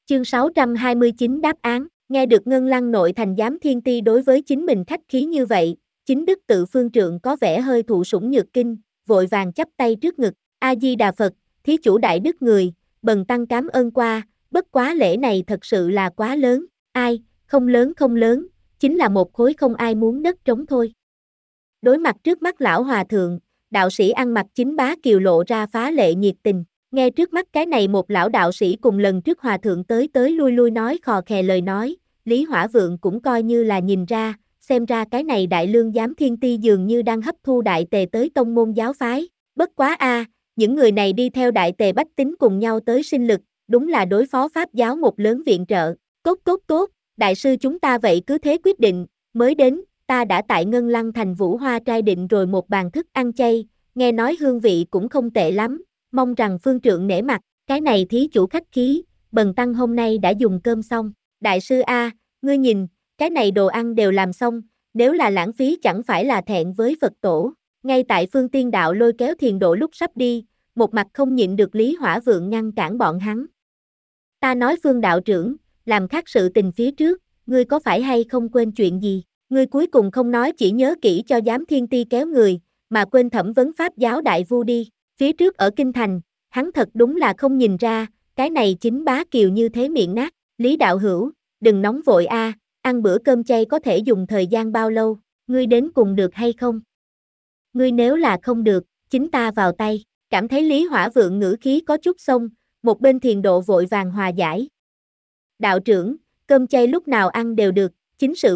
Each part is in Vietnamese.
Chương 629 đáp án, nghe được Ngân Lăng nội thành giám thiên ti đối với chính mình khách khí như vậy, chính đức tự phương trượng có vẻ hơi thụ sủng nhược kinh, vội vàng chắp tay trước ngực, A-di-đà Phật, thí chủ đại đức người, bần tăng cảm ơn qua, bất quá lễ này thật sự là quá lớn, ai, không lớn, chính là một khối không ai muốn đất trống thôi. Đối mặt trước mắt lão hòa thượng, đạo sĩ ăn mặc chính bá kiều lộ ra phá lệ nhiệt tình. Nghe trước mắt cái này một lão đạo sĩ cùng lần trước hòa thượng tới lui nói khò khè lời nói, Lý Hỏa Vượng cũng coi như là nhìn ra, xem ra cái này đại lương giám thiên ti dường như đang hấp thu đại tề tới tông môn giáo phái, bất quá những người này đi theo đại tề bách tính cùng nhau tới sinh lực, đúng là đối phó pháp giáo một lớn viện trợ, tốt, đại sư chúng ta vậy cứ thế quyết định, mới đến, ta đã tại Ngân Lăng thành Vũ Hoa trai định rồi một bàn thức ăn chay, nghe nói hương vị cũng không tệ lắm. Mong rằng phương trượng nể mặt, cái này thí chủ khách khí, bần tăng hôm nay đã dùng cơm xong, đại sư ngươi nhìn, cái này đồ ăn đều làm xong, nếu là lãng phí chẳng phải là thẹn với Phật tổ, ngay tại phương tiên đạo lôi kéo thiền độ lúc sắp đi, một mặt không nhịn được Lý Hỏa Vượng ngăn cản bọn hắn. Ta nói phương đạo trưởng, làm khác sự tình phía trước, ngươi có phải hay không quên chuyện gì, ngươi cuối cùng không nói chỉ nhớ kỹ cho giám thiên ti kéo người, mà quên thẩm vấn pháp giáo đại vu đi. Phía trước ở Kinh Thành, hắn thật đúng là không nhìn ra, cái này chính bá kiều như thế miệng nát, Lý đạo hữu, đừng nóng vội ăn bữa cơm chay có thể dùng thời gian bao lâu, ngươi đến cùng được hay không? Ngươi nếu là không được, chính ta vào tay, cảm thấy Lý Hỏa Vượng ngữ khí có chút xông, một bên thiền độ vội vàng hòa giải. Đạo trưởng, cơm chay lúc nào ăn đều được, chính sự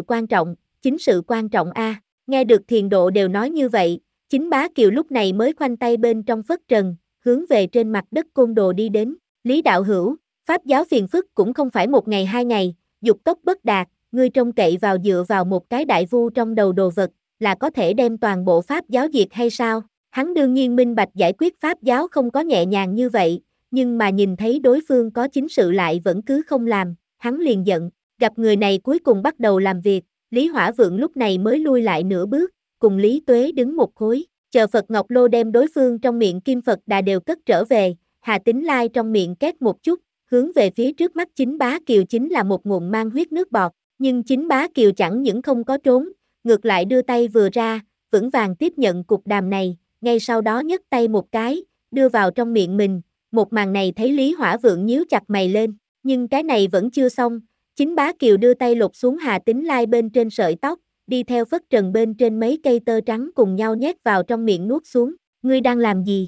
quan trọng nghe được thiền độ đều nói như vậy. Chính bá kiều lúc này mới khoanh tay bên trong phất trần, hướng về trên mặt đất côn đồ đi đến. Lý đạo hữu, pháp giáo phiền phức cũng không phải một ngày hai ngày, dục tốc bất đạt, ngươi trông cậy vào dựa vào một cái đại vu trong đầu đồ vật, là có thể đem toàn bộ pháp giáo diệt hay sao? Hắn đương nhiên minh bạch giải quyết pháp giáo không có nhẹ nhàng như vậy, nhưng mà nhìn thấy đối phương có chính sự lại vẫn cứ không làm, hắn liền giận, gặp người này cuối cùng bắt đầu làm việc, Lý Hỏa Vượng lúc này mới lui lại nửa bước, cùng Lý Tuế đứng một khối, chờ Phật Ngọc Lô đem đối phương trong miệng kim Phật Đà đều cất trở về, Hà Tín Lai trong miệng két một chút, hướng về phía trước mắt chính bá kiều chính là một nguồn mang huyết nước bọt, nhưng chính bá kiều chẳng những không có trốn, ngược lại đưa tay vừa ra, vững vàng tiếp nhận cục đàm này, ngay sau đó nhấc tay một cái, đưa vào trong miệng mình, một màn này thấy Lý Hỏa Vượng nhíu chặt mày lên, nhưng cái này vẫn chưa xong, chính bá kiều đưa tay lột xuống Hà Tín Lai bên trên sợi tóc, đi theo phất trần bên trên mấy cây tơ trắng cùng nhau nhét vào trong miệng nuốt xuống, ngươi đang làm gì?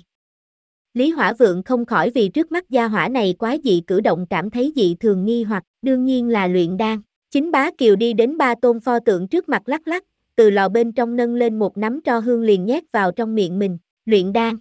Lý Hỏa Vượng không khỏi vì trước mắt gia hỏa này quá dị cử động cảm thấy dị thường nghi hoặc, đương nhiên là luyện đan. Chính bá kiều đi đến ba tôn pho tượng trước mặt lắc lắc, từ lò bên trong nâng lên một nắm tro hương liền nhét vào trong miệng mình, luyện đan.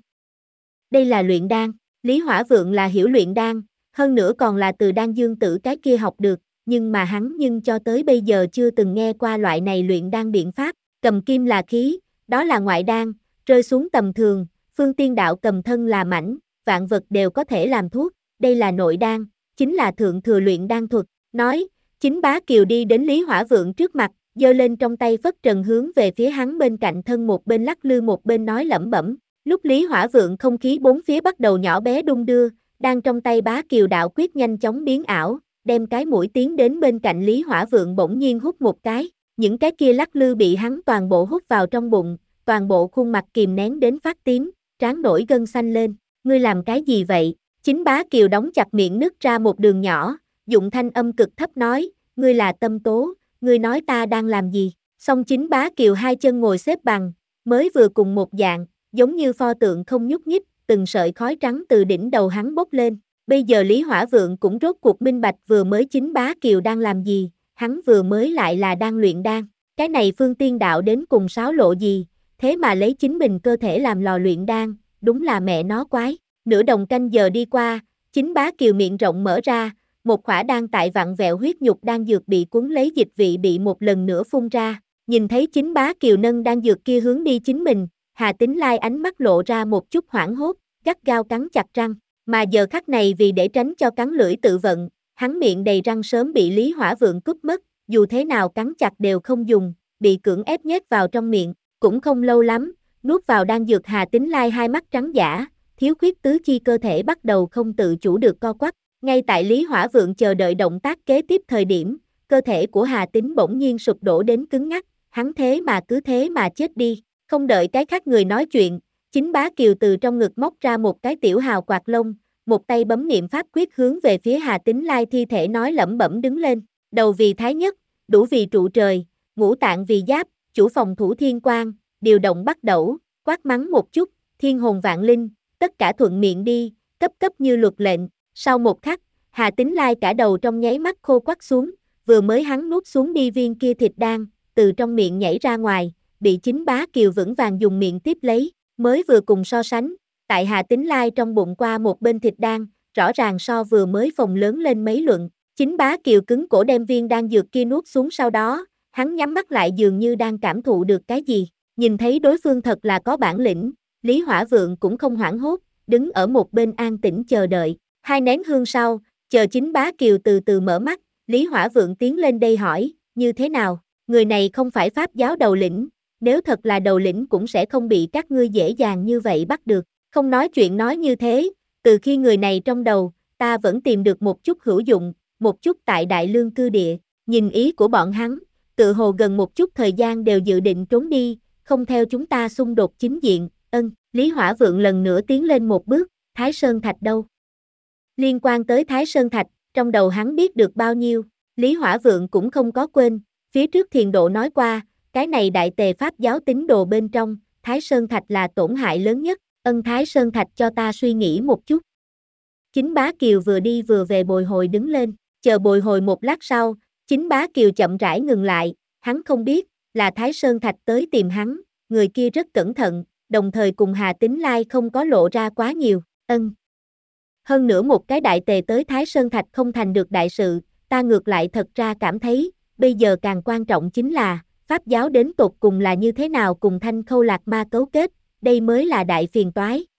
Đây là luyện đan, Lý Hỏa Vượng là hiểu luyện đan, hơn nữa còn là từ Đan Dương Tử cái kia học được, nhưng mà hắn cho tới bây giờ chưa từng nghe qua loại này luyện đan biện pháp, cầm kim là khí, đó là ngoại đan, rơi xuống tầm thường, phương tiên đạo cầm thân là mảnh, vạn vật đều có thể làm thuốc, đây là nội đan, chính là thượng thừa luyện đan thuật, nói, chính bá kiều đi đến Lý Hỏa Vượng trước mặt, giơ lên trong tay phất trần hướng về phía hắn bên cạnh thân một bên lắc lư một bên nói lẩm bẩm, lúc Lý Hỏa Vượng không khí bốn phía bắt đầu nhỏ bé đung đưa, đang trong tay bá kiều đạo quyết nhanh chóng biến ảo, đem cái mũi tiến đến bên cạnh Lý Hỏa Vượng bỗng nhiên hút một cái, những cái kia lắc lư bị hắn toàn bộ hút vào trong bụng, toàn bộ khuôn mặt kìm nén đến phát tím, trán nổi gân xanh lên, ngươi làm cái gì vậy? Chính bá kiều đóng chặt miệng nứt ra một đường nhỏ, dụng thanh âm cực thấp nói, ngươi là Tâm Tố, ngươi nói ta đang làm gì? Song chính bá kiều hai chân ngồi xếp bằng, mới vừa cùng một dạng, giống như pho tượng không nhúc nhích, từng sợi khói trắng từ đỉnh đầu hắn bốc lên. Bây giờ Lý Hỏa Vượng cũng rốt cuộc minh bạch vừa mới chính bá kiều đang làm gì, hắn vừa mới lại là đang luyện đan, cái này phương tiên đạo đến cùng sáo lộ gì, thế mà lấy chính mình cơ thể làm lò luyện đan, đúng là mẹ nó quái. Nửa đồng canh giờ đi qua, chính bá kiều miệng rộng mở ra, một khỏa đan tại vặn vẹo huyết nhục đan dược bị cuốn lấy dịch vị bị một lần nữa phun ra, nhìn thấy chính bá kiều nâng đan dược kia hướng đi chính mình, Hà Tín Lai ánh mắt lộ ra một chút hoảng hốt, gắt gao cắn chặt răng. Mà giờ khắc này vì để tránh cho cắn lưỡi tự vận, hắn miệng đầy răng sớm bị Lý Hỏa Vượng cướp mất, dù thế nào cắn chặt đều không dùng, bị cưỡng ép nhét vào trong miệng, cũng không lâu lắm, nuốt vào đan dược Hà Tín Lai hai mắt trắng dã, thiếu khuyết tứ chi cơ thể bắt đầu không tự chủ được co quắp, Ngay tại Lý Hỏa Vượng chờ đợi động tác kế tiếp thời điểm, cơ thể của Hà Tín bỗng nhiên sụp đổ đến cứng ngắc, hắn cứ thế mà chết đi. Không đợi cái khác người nói chuyện, Chính Bá Kiều từ trong ngực móc ra một cái tiểu hào quạt lông, một tay bấm niệm pháp quyết hướng về phía Hà Tín Lai thi thể nói lẩm bẩm đứng lên, đầu vì thái nhất, đủ vì trụ trời, ngũ tạng vì giáp, chủ phòng thủ thiên quang, điều động bắt đầu, quát mắng một chút, thiên hồn vạn linh, tất cả thuận miệng đi, cấp cấp như luật lệnh. Sau một khắc, Hà Tín Lai cả đầu trong nháy mắt khô quắt xuống, vừa mới hắn nuốt xuống đi viên kia thịt đan, từ trong miệng nhảy ra ngoài, bị Chính Bá Kiều vững vàng dùng miệng tiếp lấy, mới vừa cùng so sánh, tại Hà Tín Lai trong bụng qua một bên thịt đan, rõ ràng so vừa mới phồng lớn lên mấy luận. Chính Bá Kiều cứng cổ đem viên đan dược kia nuốt xuống, sau đó, hắn nhắm mắt lại dường như đang cảm thụ được cái gì, nhìn thấy đối phương thật là có bản lĩnh, Lý Hỏa Vượng cũng không hoảng hốt, đứng ở một bên an tĩnh chờ đợi. 2 nén hương sau, chờ Chính Bá Kiều từ từ mở mắt, Lý Hỏa Vượng tiến lên đây hỏi, như thế nào, người này không phải pháp giáo đầu lĩnh, nếu thật là đầu lĩnh cũng sẽ không bị các ngươi dễ dàng như vậy bắt được, không nói chuyện nói như thế, từ khi người này trong đầu, ta vẫn tìm được một chút hữu dụng, một chút tại Đại Lương cư địa, nhìn ý của bọn hắn, tự hồ gần một chút thời gian đều dự định trốn đi, không theo chúng ta xung đột chính diện. Lý Hỏa Vượng lần nữa tiến lên một bước, Thái Sơn Thạch đâu? Liên quan tới Thái Sơn Thạch, trong đầu hắn biết được bao nhiêu, Lý Hỏa Vượng cũng không có quên, phía trước Thiền Độ nói qua, cái này đại tề pháp giáo tín đồ bên trong, Thái Sơn Thạch là tổn hại lớn nhất, Thái Sơn Thạch cho ta suy nghĩ một chút. Chính Bá Kiều vừa đi vừa về bồi hồi đứng lên, chờ bồi hồi một lát sau, Chính Bá Kiều chậm rãi ngừng lại, hắn không biết, là Thái Sơn Thạch tới tìm hắn, người kia rất cẩn thận, đồng thời cùng Hà Tín Lai không có lộ ra quá nhiều, Hơn nữa một cái đại tề tới Thái Sơn Thạch không thành được đại sự, ta ngược lại thật ra cảm thấy, bây giờ càng quan trọng chính là, Pháp giáo đến tột cùng là như thế nào cùng Thanh Khâu Lạc Ma cấu kết, đây mới là đại phiền toái.